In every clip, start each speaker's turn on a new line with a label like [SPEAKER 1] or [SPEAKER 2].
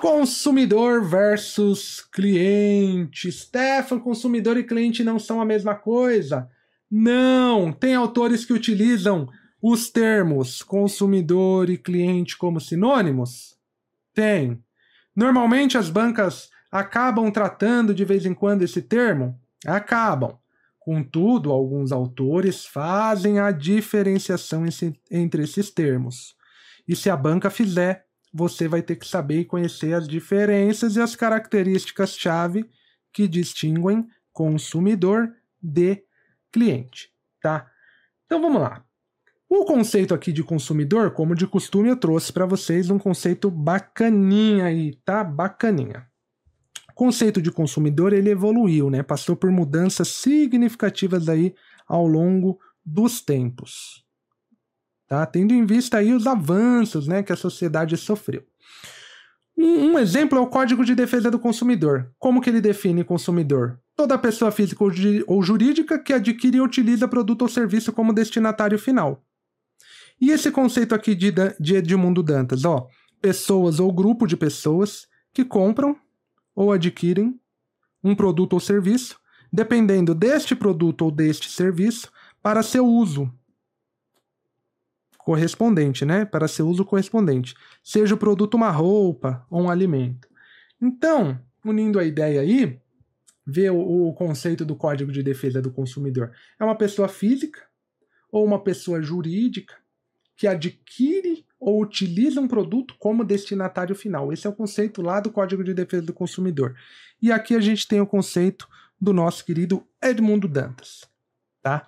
[SPEAKER 1] Consumidor versus cliente. Stefan, consumidor e cliente não são a mesma coisa? Não! Tem autores que utilizam os termos consumidor e cliente como sinônimos? Tem. Normalmente as bancas acabam tratando de vez em quando esse termo? Acabam. Contudo, alguns autores fazem a diferenciação entre esses termos. E se a banca fizer, você vai ter que saber e conhecer as diferenças e as características-chave que distinguem consumidor de cliente, tá? Então vamos lá. O conceito aqui de consumidor, como de costume, eu trouxe para vocês um conceito bacaninha aí, tá? Bacaninha. O conceito de consumidor, ele evoluiu, né? Passou por mudanças significativas aí ao longo dos tempos. Tá? Tendo em vista aí os avanços, né, que a sociedade sofreu. Um exemplo é o Código de Defesa do Consumidor. Como que ele define consumidor? Toda pessoa física ou jurídica que adquire e utiliza produto ou serviço como destinatário final. E esse conceito aqui de Edmundo Dantas, ó, pessoas ou grupo de pessoas que compram ou adquirem um produto ou serviço, dependendo deste produto ou deste serviço, para seu uso correspondente, né? Para seu uso correspondente. Seja o produto uma roupa ou um alimento. Então, unindo a ideia aí, ver o conceito do Código de Defesa do Consumidor. É uma pessoa física ou uma pessoa jurídica que adquire ou utiliza um produto como destinatário final. Esse é o conceito lá do Código de Defesa do Consumidor. E aqui a gente tem o conceito do nosso querido Edmundo Dantas. Tá?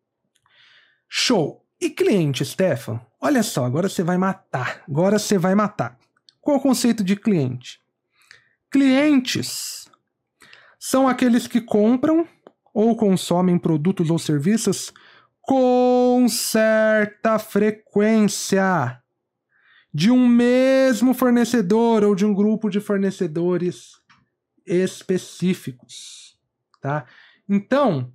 [SPEAKER 1] Show! E cliente, Stefan? Olha só, agora você vai matar. Agora você vai matar. Qual é o conceito de cliente? Clientes são aqueles que compram ou consomem produtos ou serviços com certa frequência de um mesmo fornecedor ou de um grupo de fornecedores específicos. Tá? Então,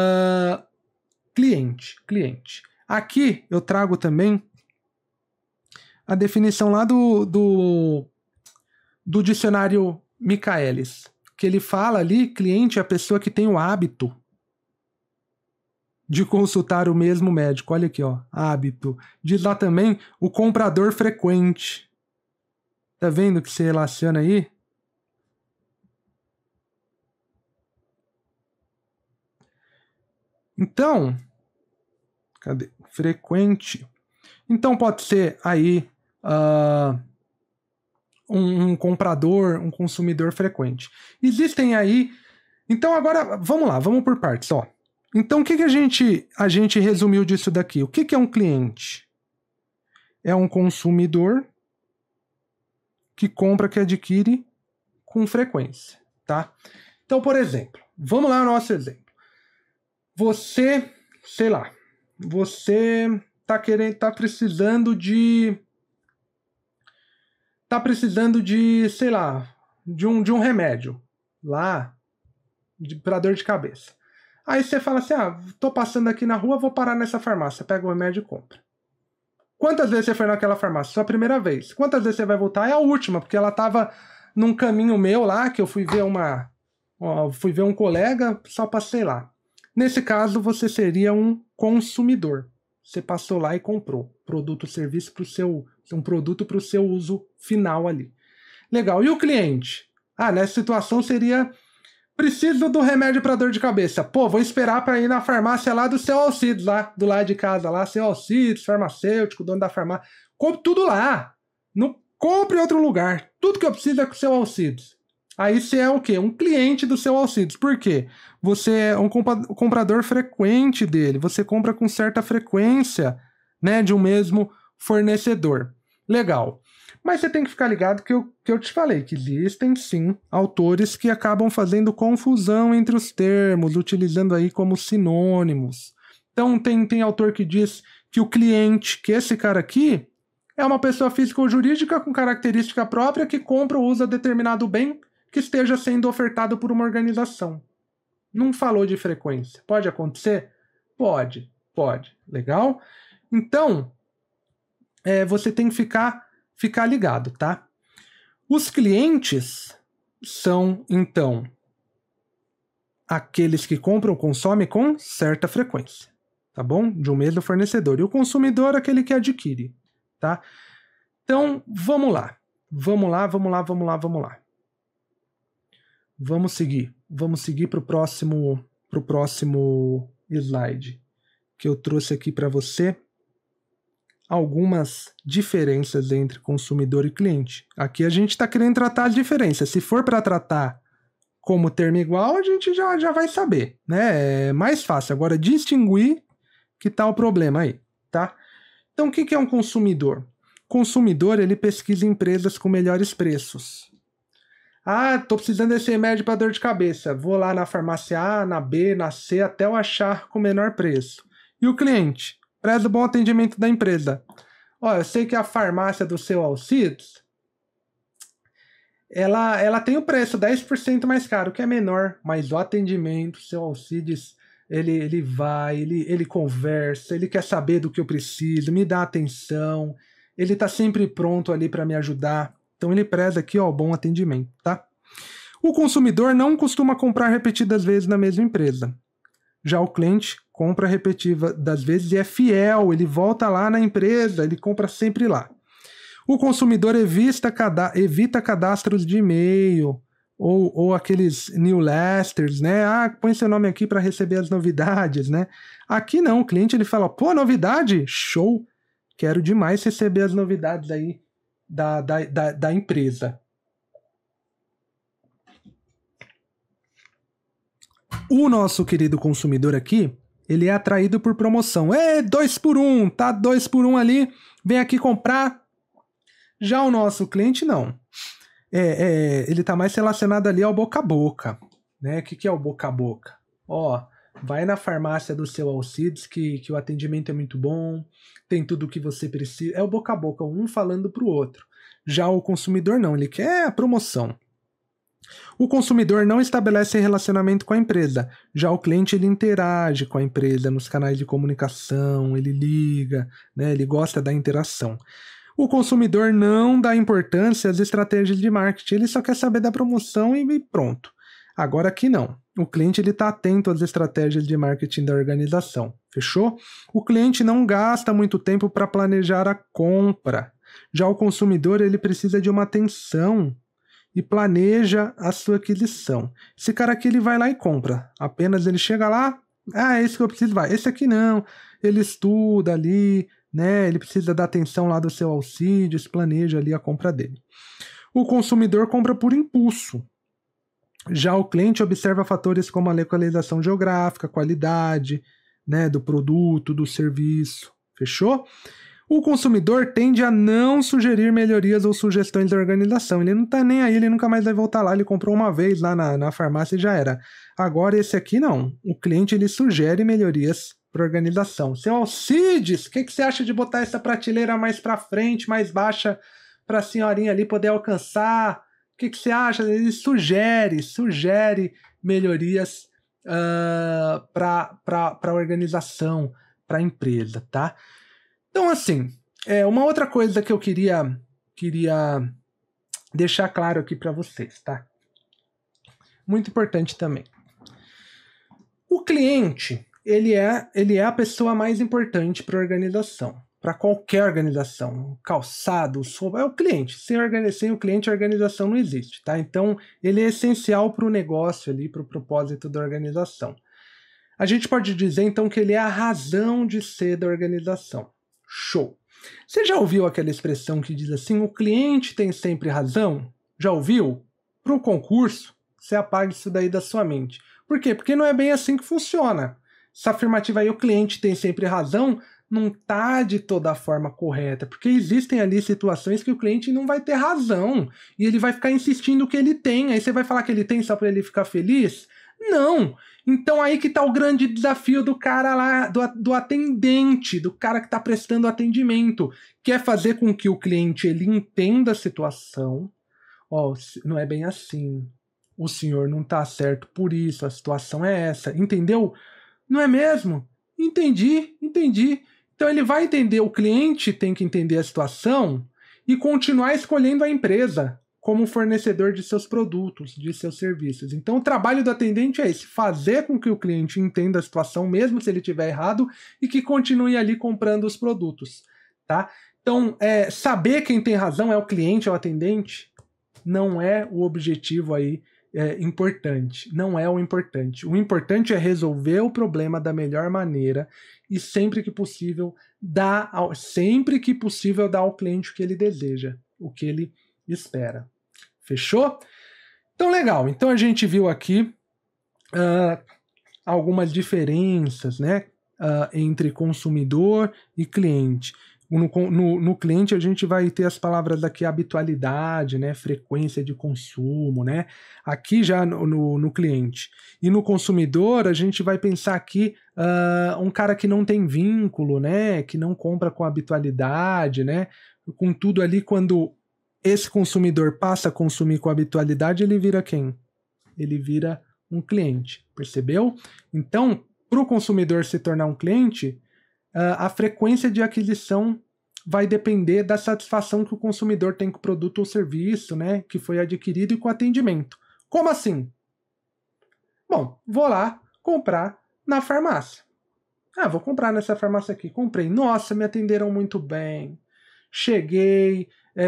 [SPEAKER 1] cliente. Aqui eu trago também a definição lá do dicionário Michaelis, que ele fala ali, cliente é a pessoa que tem o hábito de consultar o mesmo médico. Olha aqui, ó, hábito. Diz lá também o comprador frequente. Tá vendo que se relaciona aí? Então, cadê? Frequente. Então pode ser aí um comprador, um consumidor frequente. Existem aí... Então agora, vamos lá, vamos por partes, ó. Então o que a gente resumiu disso daqui? O que é um cliente? É um consumidor que compra, que adquire com frequência, tá? Então, por exemplo, vamos lá no nosso exemplo. Você, sei lá, você tá precisando de, sei lá, de um remédio lá para dor de cabeça. Aí você fala assim, tô passando aqui na rua, vou parar nessa farmácia, pega o remédio e compra. Quantas vezes você foi naquela farmácia? Só a primeira vez. Quantas vezes você vai voltar? É a última, porque ela tava num caminho meu lá, que eu fui ver um colega, só passei lá. Nesse caso, você seria um consumidor. Você passou lá e comprou produto ou serviço um produto para o seu uso final ali. Legal. E o cliente? Nessa situação seria... Preciso do remédio para dor de cabeça. Pô, vou esperar para ir na farmácia lá do seu Alcides, lá do lado de casa, lá, seu Alcides, farmacêutico, dono da farmácia. Compre tudo lá. Não compre em outro lugar. Tudo que eu preciso é com o seu Alcides. Aí você é o quê? Um cliente do seu Alcides. Por quê? Você é um comprador frequente dele. Você compra com certa frequência, né, de um mesmo fornecedor. Legal. Mas você tem que ficar ligado que eu te falei, que existem sim autores que acabam fazendo confusão entre os termos, utilizando aí como sinônimos. Então tem autor que diz que o cliente, que esse cara aqui, é uma pessoa física ou jurídica com característica própria que compra ou usa determinado bem que esteja sendo ofertado por uma organização. Não falou de frequência. Pode acontecer? Pode. Legal? Então, você tem que ficar ligado, tá? Os clientes são, então, aqueles que compram ou consomem com certa frequência, tá bom? De um mesmo fornecedor. E o consumidor, aquele que adquire, tá? Então, vamos lá. Vamos lá. Vamos seguir para o próximo slide, que eu trouxe aqui para você algumas diferenças entre consumidor e cliente. Aqui a gente está querendo tratar as diferenças. Se for para tratar como termo igual, a gente já vai saber, né? É mais fácil. Agora, distinguir que tá o problema aí, tá? Então, o que é um consumidor? Consumidor, ele pesquisa empresas com melhores preços. Ah, tô precisando desse remédio para dor de cabeça. Vou lá na farmácia A, na B, na C, até eu achar com menor preço. E o cliente? Preza o bom atendimento da empresa. Ó, eu sei que a farmácia do seu Alcides, ela tem o preço 10% mais caro, que é menor, mas o atendimento, seu Alcides, ele conversa, ele quer saber do que eu preciso, me dá atenção, ele tá sempre pronto ali para me ajudar. Então ele preza aqui, ó, bom atendimento, tá? O consumidor não costuma comprar repetidas vezes na mesma empresa. Já o cliente compra repetidas vezes e é fiel, ele volta lá na empresa, ele compra sempre lá. O consumidor evita cadastros de e-mail ou aqueles newsletters, né? Ah, põe seu nome aqui para receber as novidades, né? Aqui não, o cliente ele fala, pô, novidade? Show! Quero demais receber as novidades aí da empresa. O nosso querido consumidor aqui, ele é atraído por promoção. 2 por 1, tá 2 por 1 ali, vem aqui comprar. Já o nosso cliente, não. Ele tá mais relacionado ali ao boca a boca, né? O que é o boca a boca? Ó, vai na farmácia do seu Alcides, que o atendimento é muito bom, tem tudo o que você precisa. É o boca a boca, um falando pro outro. Já o consumidor não, ele quer a promoção. O consumidor não estabelece relacionamento com a empresa. Já o cliente, ele interage com a empresa nos canais de comunicação, ele liga, né? Ele gosta da interação. O consumidor não dá importância às estratégias de marketing, ele só quer saber da promoção e pronto. Agora aqui não. O cliente está atento às estratégias de marketing da organização. Fechou? O cliente não gasta muito tempo para planejar a compra. Já o consumidor, ele precisa de uma atenção e planeja a sua aquisição. Esse cara aqui, ele vai lá e compra. Apenas ele chega lá, é esse que eu preciso, vai. Esse aqui não. Ele estuda ali, né? Ele precisa da atenção lá do seu Alcides, planeja ali a compra dele. O consumidor compra por impulso. Já o cliente observa fatores como a localização geográfica, qualidade, né, do produto, do serviço. Fechou? O consumidor tende a não sugerir melhorias ou sugestões da organização. Ele não tá nem aí, ele nunca mais vai voltar lá. Ele comprou uma vez lá na farmácia e já era. Agora esse aqui não. O cliente, ele sugere melhorias para a organização. Seu Alcides, o que você acha de botar essa prateleira mais para frente, mais baixa, para a senhorinha ali poder alcançar? O que você acha? Ele sugere melhorias para a organização, para a empresa, tá? Então, assim, uma outra coisa que eu queria deixar claro aqui para vocês, tá? Muito importante também. O cliente, ele é a pessoa mais importante para a organização, para qualquer organização. Calçado, sopa, é o cliente. Sem o cliente, a organização não existe, tá? Então, ele é essencial para o negócio ali, para o propósito da organização. A gente pode dizer, então, que ele é a razão de ser da organização. Show! Você já ouviu aquela expressão que diz assim, o cliente tem sempre razão? Já ouviu? Para um concurso, você apaga isso daí da sua mente. Por quê? Porque não é bem assim que funciona. Essa afirmativa aí, o cliente tem sempre razão, não está de toda a forma correta, porque existem ali situações que o cliente não vai ter razão, e ele vai ficar insistindo que ele tem, aí você vai falar que ele tem só para ele ficar feliz? Não! Então aí que está o grande desafio do cara lá, do atendente, do cara que está prestando atendimento, que é fazer com que o cliente ele entenda a situação. Ó, não é bem assim, o senhor não está certo por isso, a situação é essa, entendeu? Não é mesmo? Entendi. Então ele vai entender, o cliente tem que entender a situação e continuar escolhendo a empresa. como fornecedor de seus produtos, de seus serviços. Então, o trabalho do atendente é esse: fazer com que o cliente entenda a situação, mesmo se ele estiver errado, e que continue ali comprando os produtos, tá? Então, saber quem tem razão é o cliente, é o atendente, não é o objetivo aí importante. Não é o importante. O importante é resolver o problema da melhor maneira e sempre que possível dar ao cliente o que ele deseja, o que ele espera. Fechou? Então, legal. Então, a gente viu aqui algumas diferenças, né, entre consumidor e cliente. No cliente, a gente vai ter as palavras aqui: habitualidade, né, frequência de consumo, né? Aqui já no cliente. E no consumidor, a gente vai pensar aqui um cara que não tem vínculo, né, que não compra com habitualidade, né? Contudo, ali, quando esse consumidor passa a consumir com habitualidade, ele vira quem? Ele vira um cliente, percebeu? Então, para o consumidor se tornar um cliente, a frequência de aquisição vai depender da satisfação que o consumidor tem com o produto ou serviço, né, que foi adquirido, e com o atendimento. Como assim? Bom, vou lá comprar na farmácia. Vou comprar nessa farmácia aqui. Comprei. Nossa, me atenderam muito bem. Cheguei,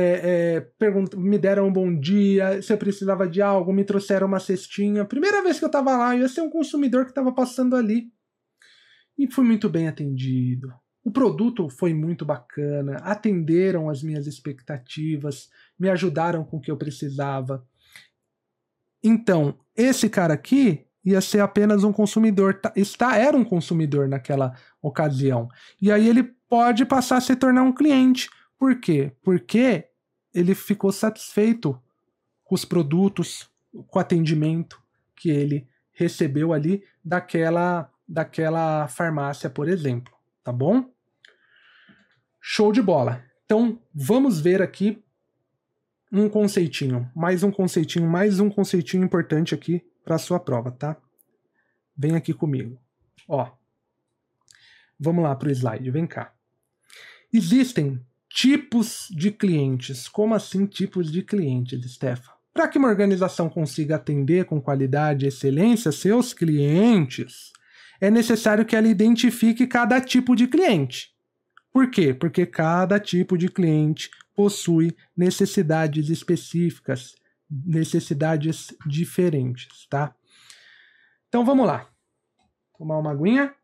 [SPEAKER 1] me deram um bom dia, se eu precisava de algo, me trouxeram uma cestinha. Primeira vez que eu estava lá, eu ia ser um consumidor que estava passando ali. E fui muito bem atendido. O produto foi muito bacana, atenderam as minhas expectativas, me ajudaram com o que eu precisava. Então, esse cara aqui ia ser apenas um consumidor, era um consumidor naquela ocasião. E aí ele pode passar a se tornar um cliente. Por quê? Porque ele ficou satisfeito com os produtos, com o atendimento que ele recebeu ali daquela farmácia, por exemplo, tá bom? Show de bola. Então, vamos ver aqui um conceitinho importante aqui para a sua prova, tá? Vem aqui comigo. Ó, vamos lá para o slide, vem cá. Existem tipos de clientes. Como assim tipos de clientes, Stefan? Para que uma organização consiga atender com qualidade e excelência seus clientes, é necessário que ela identifique cada tipo de cliente. Por quê? Porque cada tipo de cliente possui necessidades específicas, necessidades diferentes, tá? Então vamos lá. Tomar uma aguinha.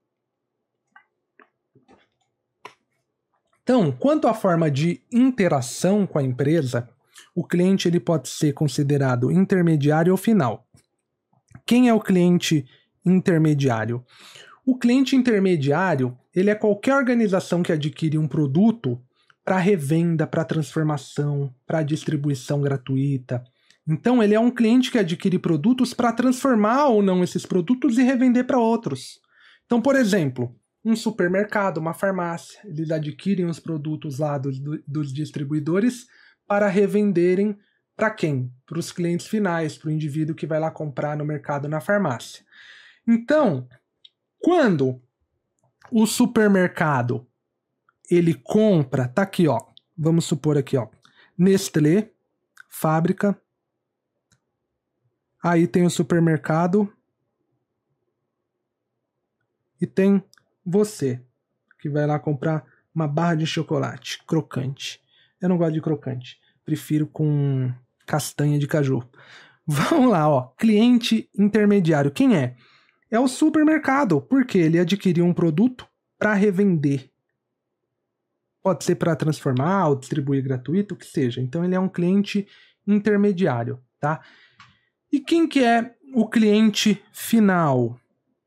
[SPEAKER 1] Então, quanto à forma de interação com a empresa, o cliente ele pode ser considerado intermediário ou final. Quem é o cliente intermediário? O cliente intermediário, ele é qualquer organização que adquire um produto para revenda, para transformação, para distribuição gratuita. Então, ele é um cliente que adquire produtos para transformar ou não esses produtos e revender para outros. Então, por exemplo, um supermercado, uma farmácia, eles adquirem os produtos lá dos distribuidores para revenderem para quem? Para os clientes finais, para o indivíduo que vai lá comprar no mercado, na farmácia. Então, quando o supermercado ele compra, tá aqui, ó, vamos supor aqui, ó, Nestlé, fábrica, aí tem o supermercado e tem você, que vai lá comprar uma barra de chocolate crocante. Eu não gosto de crocante, prefiro com castanha de caju. Vamos lá, ó, cliente intermediário, quem é? É o supermercado, porque ele adquiriu um produto para revender. Pode ser para transformar ou distribuir gratuito, o que seja. Então ele é um cliente intermediário, tá? E quem que é o cliente final?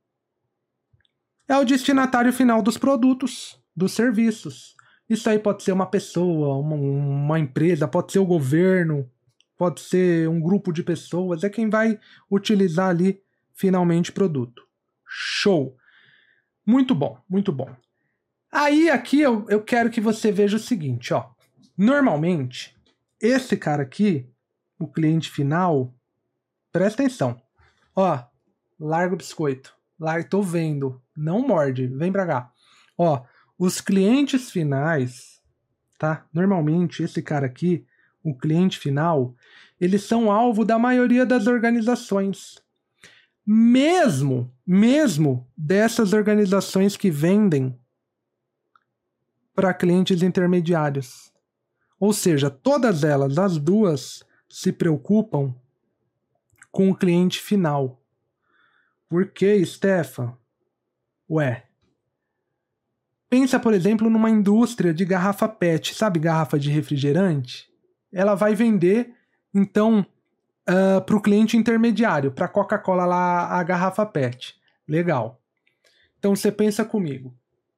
[SPEAKER 1] É o destinatário final dos produtos, dos serviços. Isso aí pode ser uma pessoa, uma empresa, pode ser o governo, pode ser um grupo de pessoas, é quem vai utilizar ali finalmente o produto. Show! Muito bom, muito bom. Aí aqui eu quero que você veja o seguinte, ó. Normalmente, esse cara aqui, o cliente final, presta atenção. Ó, larga o biscoito. Tô vendo. Não morde, vem pra cá. Ó, os clientes finais, tá? Normalmente, esse cara aqui, o cliente final, eles são alvo da maioria das organizações. Mesmo dessas organizações que vendem para clientes intermediários. Ou seja, todas elas, as duas, se preocupam com o cliente final. Por que, Stefan? Ué, pensa, por exemplo, numa indústria de garrafa PET, sabe, garrafa de refrigerante? Ela vai vender, então, para o cliente intermediário, para a Coca-Cola lá, a garrafa PET. Legal. Então você pensa comigo.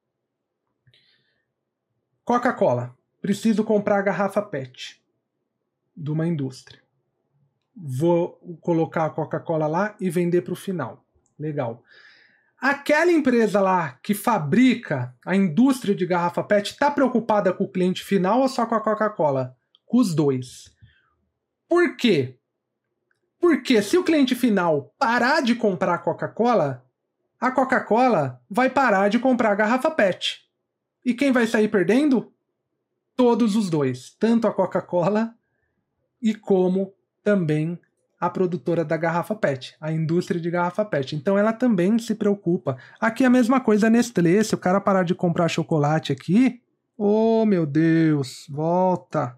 [SPEAKER 1] Coca-Cola, preciso comprar a garrafa PET de uma indústria. Vou colocar a Coca-Cola lá e vender para o final. Legal. Aquela empresa lá que fabrica a indústria de garrafa PET está preocupada com o cliente final ou só com a Coca-Cola? Com os dois. Por quê? Porque se o cliente final parar de comprar a Coca-Cola vai parar de comprar a garrafa PET. E quem vai sair perdendo? Todos os dois. Tanto a Coca-Cola e como também a produtora da garrafa PET, a indústria de garrafa PET. Então ela também se preocupa. Aqui é a mesma coisa a Nestlé. Se o cara parar de comprar chocolate aqui, oh meu Deus, volta.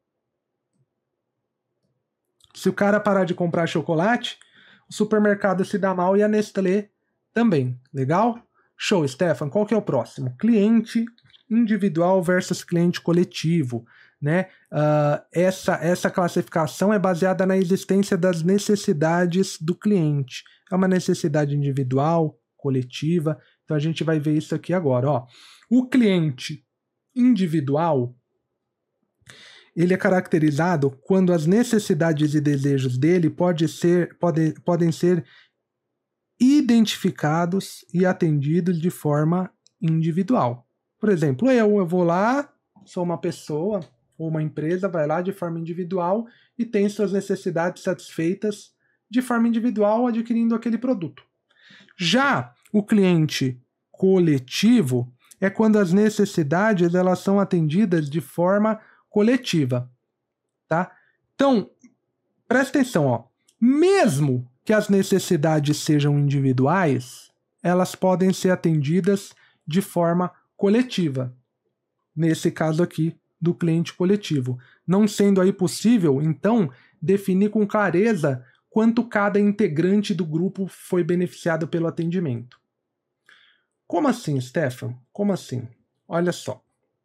[SPEAKER 1] Se o cara parar de comprar chocolate, o supermercado se dá mal e a Nestlé também. Legal? Show, Stefan. Qual que é o próximo? Cliente individual versus cliente coletivo. Né? Essa classificação é baseada na existência das necessidades do cliente. É uma necessidade individual, coletiva. Então a gente vai ver isso aqui agora. Ó. O cliente individual, ele é caracterizado quando as necessidades e desejos dele podem ser identificados e atendidos de forma individual. Por exemplo, eu vou lá, sou uma pessoa ou uma empresa, vai lá de forma individual e tem suas necessidades satisfeitas de forma individual adquirindo aquele produto. Já o cliente coletivo é quando as necessidades elas são atendidas de forma coletiva, tá? Então, presta atenção, ó. Mesmo que as necessidades sejam individuais, elas podem ser atendidas de forma coletiva. Nesse caso aqui, do cliente coletivo. Não sendo aí possível, então, definir com clareza quanto cada integrante do grupo foi beneficiado pelo atendimento. Como assim, Stefan? Como assim? Olha só.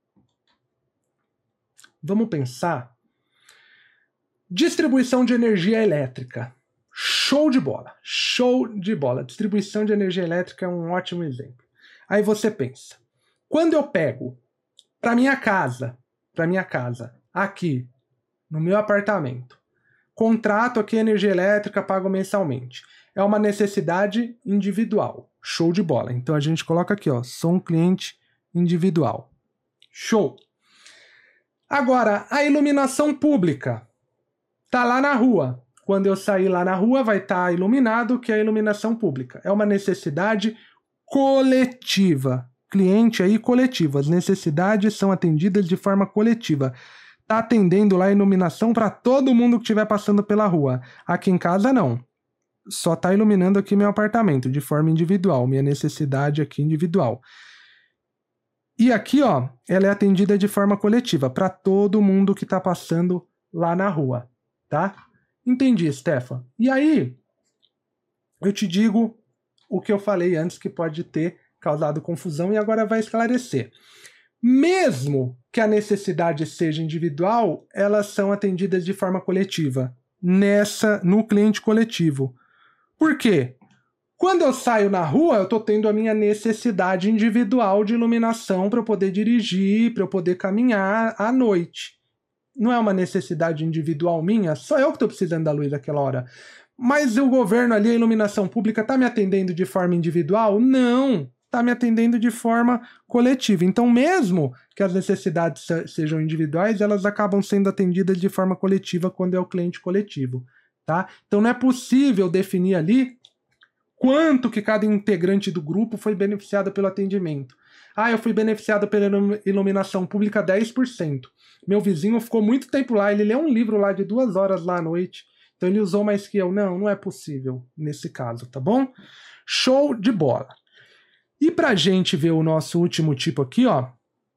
[SPEAKER 1] Vamos pensar. Distribuição de energia elétrica. Show de bola. Show de bola. Distribuição de energia elétrica é um ótimo exemplo. Aí você pensa. Quando eu pego para minha casa, aqui, no meu apartamento, contrato aqui energia elétrica, pago mensalmente. É uma necessidade individual. Show de bola. Então a gente coloca aqui, ó, sou um cliente individual. Show. Agora, a iluminação pública. Tá lá na rua. Quando eu sair lá na rua, vai estar iluminado, que é a iluminação pública. É uma necessidade coletiva. Cliente aí coletivo. As necessidades são atendidas de forma coletiva. Tá atendendo lá a iluminação para todo mundo que estiver passando pela rua. Aqui em casa, não. Só tá iluminando aqui meu apartamento, de forma individual. Minha necessidade aqui individual. E aqui, ó, ela é atendida de forma coletiva, para todo mundo que tá passando lá na rua, tá? Entendi, Stefan. E aí, eu te digo o que eu falei antes que pode ter causado confusão e agora vai esclarecer. Mesmo que a necessidade seja individual, elas são atendidas de forma coletiva, no cliente coletivo. Por quê? Quando eu saio na rua, eu estou tendo a minha necessidade individual de iluminação para eu poder dirigir, para eu poder caminhar à noite. Não é uma necessidade individual minha, só eu que estou precisando da luz naquela hora. Mas o governo ali, a iluminação pública, está me atendendo de forma individual? Não, está me atendendo de forma coletiva. Então, mesmo que as necessidades sejam individuais, elas acabam sendo atendidas de forma coletiva quando é o cliente coletivo. Tá? Então, não é possível definir ali quanto que cada integrante do grupo foi beneficiado pelo atendimento. Ah, eu fui beneficiado pela iluminação pública 10%. Meu vizinho ficou muito tempo lá, ele leu um livro lá de 2 horas lá à noite, então ele usou mais que eu. Não, não é possível nesse caso, tá bom? Show de bola. E pra gente ver o nosso último tipo aqui, ó,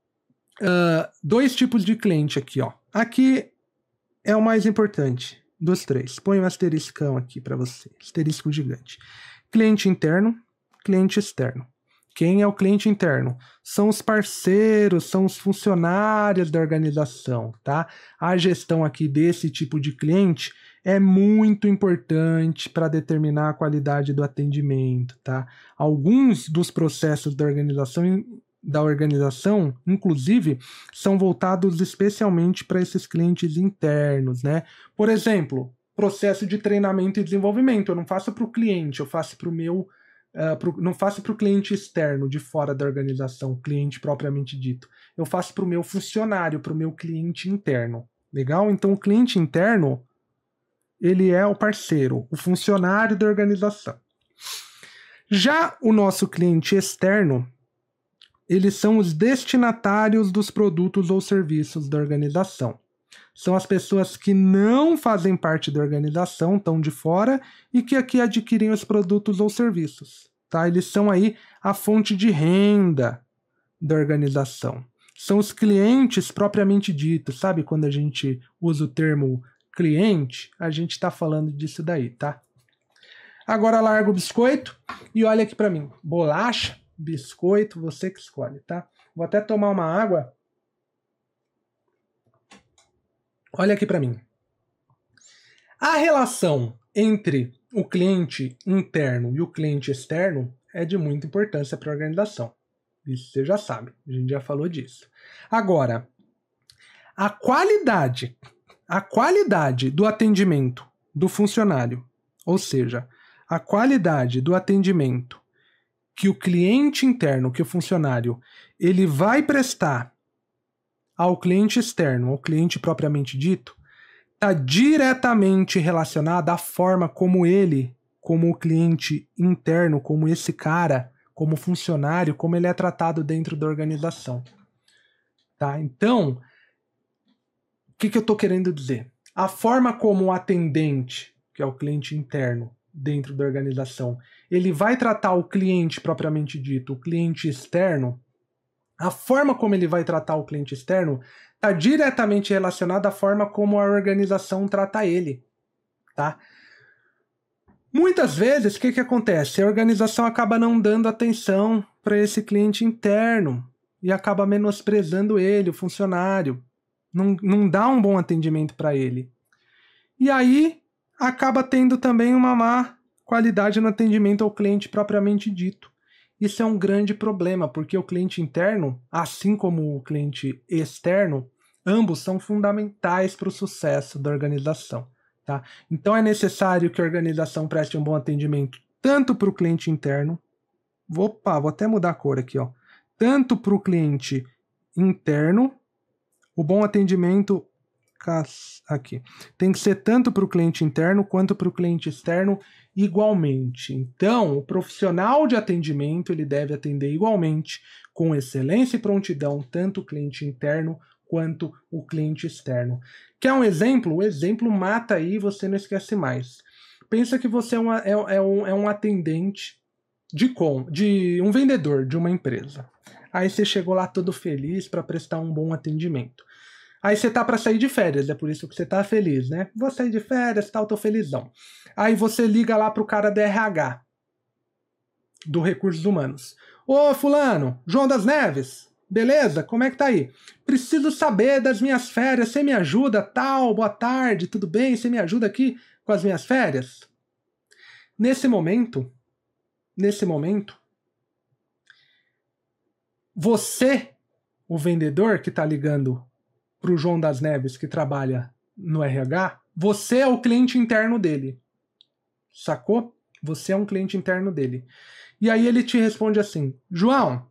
[SPEAKER 1] 2 tipos de cliente aqui, ó. Aqui é o mais importante dos 3. Põe um asteriscão aqui para você, asterisco gigante. Cliente interno, cliente externo. Quem é o cliente interno? São os parceiros, são os funcionários da organização, tá? A gestão aqui desse tipo de cliente é muito importante para determinar a qualidade do atendimento, tá? Alguns dos processos da organização, inclusive, são voltados especialmente para esses clientes internos, né? Por exemplo, processo de treinamento e desenvolvimento. Eu não faço para o cliente, eu faço para o meu... não faço para o cliente externo, de fora da organização, cliente propriamente dito. Eu faço para o meu funcionário, para o meu cliente interno. Legal? Então, o cliente interno, ele é o parceiro, o funcionário da organização. Já o nosso cliente externo, eles são os destinatários dos produtos ou serviços da organização. São as pessoas que não fazem parte da organização, estão de fora, e que aqui adquirem os produtos ou serviços. Tá? Eles são aí a fonte de renda da organização. São os clientes propriamente ditos. Sabe quando a gente usa o termo cliente? A gente está falando disso daí, tá? Agora larga o biscoito e olha aqui para mim. Bolacha, biscoito, você que escolhe, tá? Vou até tomar uma água. Olha aqui para mim. A relação entre o cliente interno e o cliente externo é de muita importância para a organização. Isso você já sabe, a gente já falou disso. Agora, a qualidade do atendimento do funcionário, ou seja, a qualidade do atendimento que o cliente interno, que o funcionário, ele vai prestar ao cliente externo, ao cliente propriamente dito, está diretamente relacionada à forma como ele, como o cliente interno, como esse cara, como funcionário, como ele é tratado dentro da organização. Tá? Então, o que eu estou querendo dizer? A forma como o atendente, que é o cliente interno dentro da organização, ele vai tratar o cliente propriamente dito, o cliente externo, a forma como ele vai tratar o cliente externo está diretamente relacionada à forma como a organização trata ele, tá? Muitas vezes, o que acontece? A organização acaba não dando atenção para esse cliente interno e acaba menosprezando ele, o funcionário. Não dá um bom atendimento para ele. E aí, acaba tendo também uma má qualidade no atendimento ao cliente propriamente dito. Isso é um grande problema, porque o cliente interno, assim como o cliente externo, ambos são fundamentais para o sucesso da organização. Tá? Então é necessário que a organização preste um bom atendimento tanto para o cliente interno, vou até mudar a cor aqui, ó, tanto para o cliente interno, o bom atendimento aqui tem que ser tanto para o cliente interno quanto para o cliente externo igualmente. Então, o profissional de atendimento ele deve atender igualmente, com excelência e prontidão, tanto o cliente interno quanto o cliente externo. Quer um exemplo? O exemplo mata aí, você não esquece mais. Pensa que você é um atendente de um vendedor de uma empresa. Aí você chegou lá todo feliz para prestar um bom atendimento. Aí você tá para sair de férias, é por isso que você tá feliz, né? Vou sair de férias, tal, tô felizão. Aí você liga lá pro cara do RH, do Recursos Humanos. Ô, fulano, João das Neves, beleza? Como é que tá aí? Preciso saber das minhas férias, você me ajuda, tal, boa tarde, tudo bem? Você me ajuda aqui com as minhas férias? Nesse momento, você, o vendedor que tá ligando pro João das Neves que trabalha no RH, você é o cliente interno dele. Sacou? Você é um cliente interno dele. E aí ele te responde assim: João,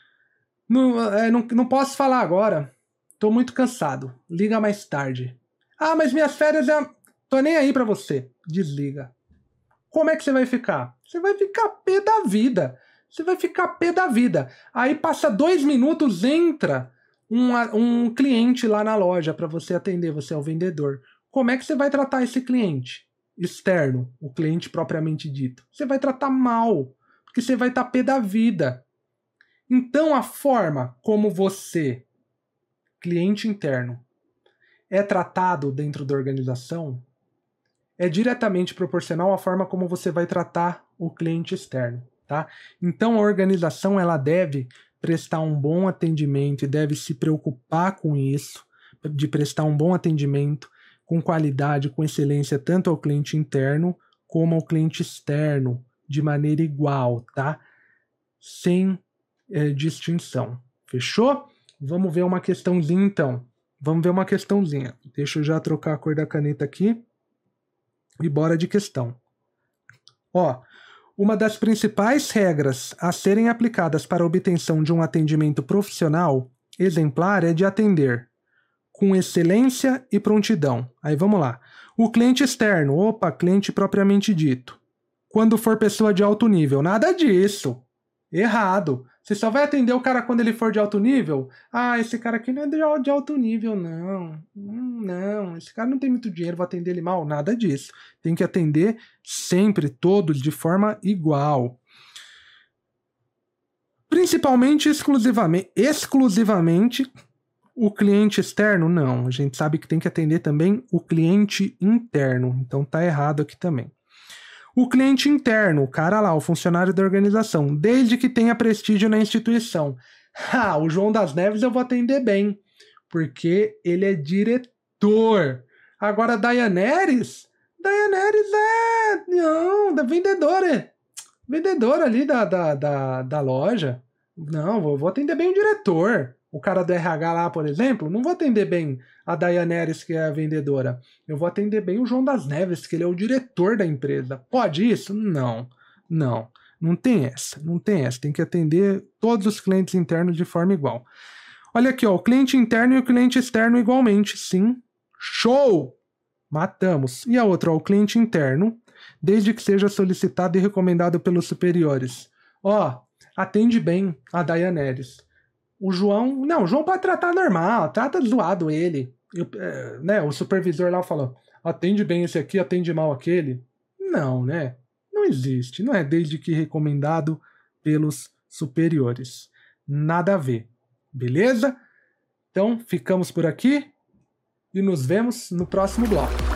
[SPEAKER 1] não posso falar agora. Tô muito cansado. Liga mais tarde. Ah, mas minhas férias tô nem aí pra você. Desliga. Como é que você vai ficar? Você vai ficar pé da vida. Você vai ficar pé da vida. Aí passa 2 minutos, entra um cliente lá na loja para você atender, você é o vendedor. Como é que você vai tratar esse cliente externo, o cliente propriamente dito? Você vai tratar mal, porque você vai estar pé da vida. Então a forma como você, cliente interno, é tratado dentro da organização é diretamente proporcional à forma como você vai tratar o cliente externo, tá? Então a organização ela deve prestar um bom atendimento e deve se preocupar com isso, de prestar um bom atendimento com qualidade, com excelência, tanto ao cliente interno como ao cliente externo, de maneira igual, tá? Sem distinção. Fechou? Vamos ver uma questãozinha então. Vamos ver uma questãozinha. Deixa eu já trocar a cor da caneta aqui. E bora de questão. Ó, uma das principais regras a serem aplicadas para a obtenção de um atendimento profissional exemplar é de atender com excelência e prontidão. Aí vamos lá. O cliente externo, cliente propriamente dito. Quando for pessoa de alto nível, nada disso. Errado. Você só vai atender o cara quando ele for de alto nível? Ah, esse cara aqui não é de alto nível, não. Não, esse cara não tem muito dinheiro, vou atender ele mal. Nada disso. Tem que atender sempre, todos, de forma igual. Principalmente, exclusivamente, o cliente externo, não. A gente sabe que tem que atender também o cliente interno. Então tá errado aqui também. O cliente interno, o cara lá, o funcionário da organização, desde que tenha prestígio na instituição. O João das Neves eu vou atender bem, porque ele é diretor. Agora, Dayaneres da vendedora. Vendedora ali da loja. Não, vou atender bem o diretor. O cara do RH lá, por exemplo, não vou atender bem a Dayaneres, que é a vendedora. Eu vou atender bem o João das Neves, que ele é o diretor da empresa. Pode isso? Não. Não tem essa. Tem que atender todos os clientes internos de forma igual. Olha aqui, ó, o cliente interno e o cliente externo igualmente. Sim. Show! Matamos. E a outra, ó, o cliente interno, desde que seja solicitado e recomendado pelos superiores. Ó, atende bem a Dayaneres. O João pode tratar normal, trata zoado ele. O supervisor lá falou, atende bem esse aqui, atende mal aquele. Não, né? Não existe, não é desde que recomendado pelos superiores. Nada a ver, beleza? Então, ficamos por aqui e nos vemos no próximo bloco.